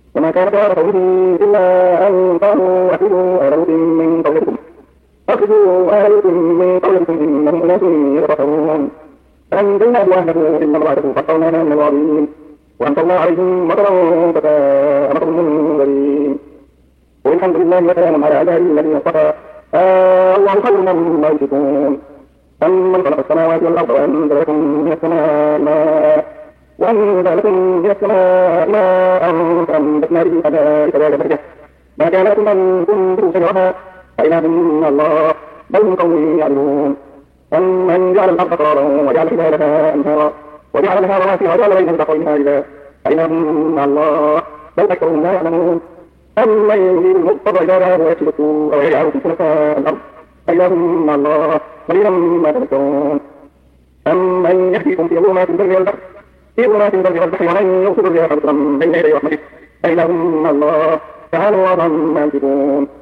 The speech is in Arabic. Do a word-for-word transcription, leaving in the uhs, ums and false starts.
وما كان قوله إلا أن قالوا أخذوا آل لوط من قولكم أخذوا آل لوط من قولكم إنهم أناس يتطهرون فأنجيناه وأهله إلا امرأته قطعناها من الغابرين وأمطرنا عليهم مطرا فساء مطر المنذرين والحمد لله وسلام على عباده الذين اصطفى آه الله خير مما يشركون أمن خلق السماوات والأرض وأنزل لكم من السماء ماء وأنزل لكم من السماء ماء فأنبتنا به حدائق ذات بهجة ما كان لكم أن تنبتوا شجرها فإله من الله بل هم قوم يعدلون أمن جعل الأرض قرارا وجعل خلالها أنهارا وجعل لها رواسي وجعل بينهم بحرها إذا فإله من الله بل أكثرهم لا يعلمون أمن يجيب المضطر إذا دعاه ويكشف السوء ويجعلكم خلفاء الأرض فإله من الله قليلا ما تذكرون أمن يهديكم في ظلمات البر والبحر في ظلمات البر والبحر ومن يرسل الرياح بشرا بين يدي رحمته فإله من الله تعالى الله عما يشركون